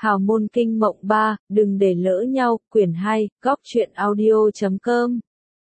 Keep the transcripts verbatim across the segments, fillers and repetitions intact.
Hào môn kinh mộng ba, đừng để lỡ nhau, quyển hai, góc truyện audio chấm com.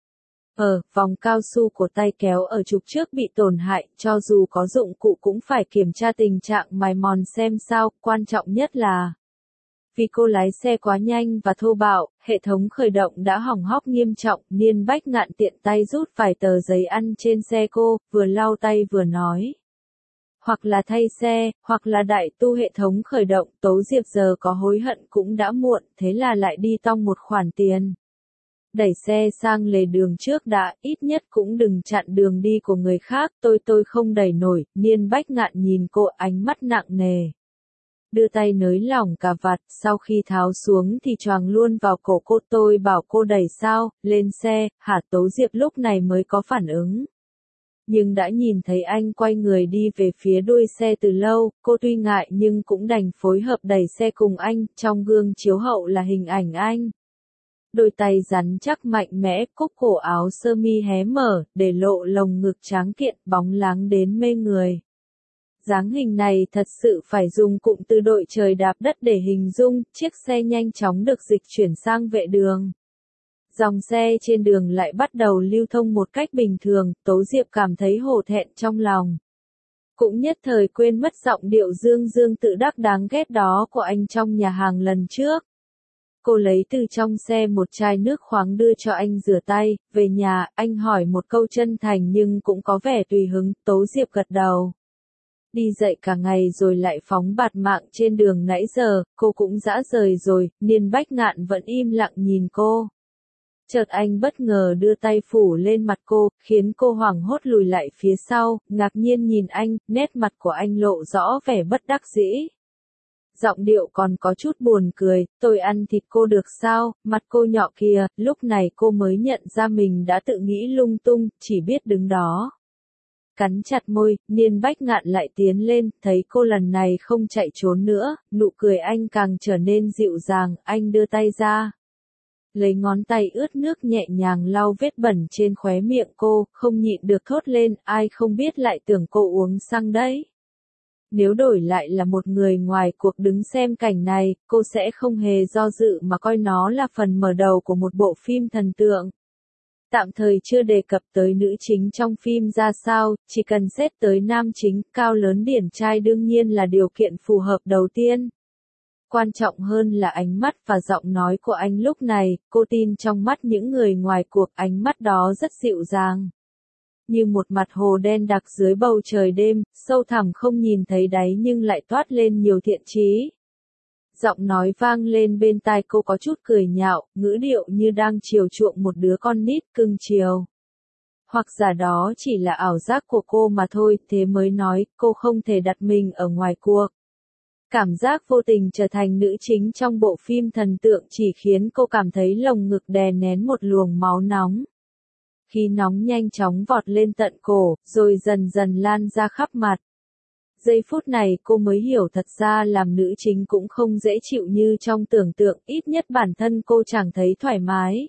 Ờ, vòng cao su của tay kéo ở trục trước bị tổn hại, cho dù có dụng cụ cũng phải kiểm tra tình trạng mài mòn xem sao, quan trọng nhất là vì cô lái xe quá nhanh và thô bạo, hệ thống khởi động đã hỏng hóc nghiêm trọng, Niên Bách Ngạn tiện tay rút vài tờ giấy ăn trên xe cô, vừa lau tay vừa nói. Hoặc là thay xe, hoặc là đại tu hệ thống khởi động, Tố Diệp giờ có hối hận cũng đã muộn, thế là lại đi tong một khoản tiền. Đẩy xe sang lề đường trước đã, ít nhất cũng đừng chặn đường đi của người khác, tôi tôi không đẩy nổi, Niên Bách Ngạn nhìn cô ánh mắt nặng nề. Đưa tay nới lỏng cà vạt, sau khi tháo xuống thì choàng luôn vào cổ cô, tôi bảo cô đẩy sao, lên xe, hả? Tố Diệp lúc này mới có phản ứng. Nhưng đã nhìn thấy anh quay người đi về phía đuôi xe từ lâu, cô tuy ngại nhưng cũng đành phối hợp đẩy xe cùng anh, trong gương chiếu hậu là hình ảnh anh. Đôi tay rắn chắc mạnh mẽ, cúc cổ áo sơ mi hé mở, để lộ lồng ngực tráng kiện, bóng láng đến mê người. Dáng hình này thật sự phải dùng cụm từ đội trời đạp đất để hình dung, chiếc xe nhanh chóng được dịch chuyển sang vệ đường. Dòng xe trên đường lại bắt đầu lưu thông một cách bình thường, Tố Diệp cảm thấy hổ thẹn trong lòng. Cũng nhất thời quên mất giọng điệu dương dương tự đắc đáng ghét đó của anh trong nhà hàng lần trước. Cô lấy từ trong xe một chai nước khoáng đưa cho anh rửa tay, về nhà, anh hỏi một câu chân thành nhưng cũng có vẻ tùy hứng, Tố Diệp gật đầu. Đi dậy cả ngày rồi lại phóng bạt mạng trên đường nãy giờ, cô cũng dã rời rồi, Niên Bách Ngạn vẫn im lặng nhìn cô. Chợt anh bất ngờ đưa tay phủ lên mặt cô, khiến cô hoảng hốt lùi lại phía sau, ngạc nhiên nhìn anh, nét mặt của anh lộ rõ vẻ bất đắc dĩ. Giọng điệu còn có chút buồn cười, tôi ăn thịt cô được sao, mặt cô nhọ kìa, lúc này cô mới nhận ra mình đã tự nghĩ lung tung, chỉ biết đứng đó. Cắn chặt môi, Niên Bách Ngạn lại tiến lên, thấy cô lần này không chạy trốn nữa, nụ cười anh càng trở nên dịu dàng, anh đưa tay ra. Lấy ngón tay ướt nước nhẹ nhàng lau vết bẩn trên khóe miệng cô, không nhịn được thốt lên, ai không biết lại tưởng cô uống xăng đấy. Nếu đổi lại là một người ngoài cuộc đứng xem cảnh này, cô sẽ không hề do dự mà coi nó là phần mở đầu của một bộ phim thần tượng. Tạm thời chưa đề cập tới nữ chính trong phim ra sao, chỉ cần xét tới nam chính, cao lớn điển trai đương nhiên là điều kiện phù hợp đầu tiên. Quan trọng hơn là ánh mắt và giọng nói của anh lúc này, cô tin trong mắt những người ngoài cuộc ánh mắt đó rất dịu dàng. Như một mặt hồ đen đặc dưới bầu trời đêm, sâu thẳm không nhìn thấy đáy nhưng lại toát lên nhiều thiện chí. Giọng nói vang lên bên tai cô có chút cười nhạo, ngữ điệu như đang chiều chuộng một đứa con nít cưng chiều. Hoặc giả đó chỉ là ảo giác của cô mà thôi, thế mới nói, cô không thể đặt mình ở ngoài cuộc. Cảm giác vô tình trở thành nữ chính trong bộ phim thần tượng chỉ khiến cô cảm thấy lồng ngực đè nén một luồng máu nóng. Khí nóng nhanh chóng vọt lên tận cổ, rồi dần dần lan ra khắp mặt. Giây phút này cô mới hiểu thật ra làm nữ chính cũng không dễ chịu như trong tưởng tượng, ít nhất bản thân cô chẳng thấy thoải mái.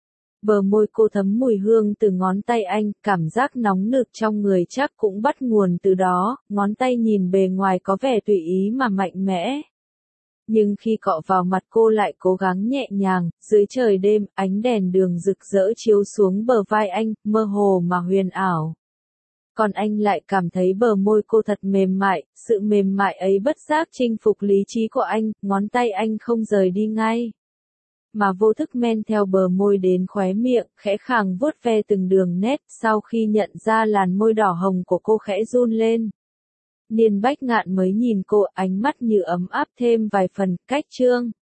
Bờ môi cô thấm mùi hương từ ngón tay anh, cảm giác nóng nực trong người chắc cũng bắt nguồn từ đó, ngón tay nhìn bề ngoài có vẻ tùy ý mà mạnh mẽ. Nhưng khi cọ vào mặt cô lại cố gắng nhẹ nhàng, dưới trời đêm, ánh đèn đường rực rỡ chiếu xuống bờ vai anh, mơ hồ mà huyền ảo. Còn anh lại cảm thấy bờ môi cô thật mềm mại, sự mềm mại ấy bất giác chinh phục lý trí của anh, ngón tay anh không rời đi ngay. Mà vô thức men theo bờ môi đến khóe miệng, khẽ khàng vuốt ve từng đường nét, sau khi nhận ra làn môi đỏ hồng của cô khẽ run lên. Niên Bách Ngạn mới nhìn cô, ánh mắt như ấm áp thêm vài phần, cách chương.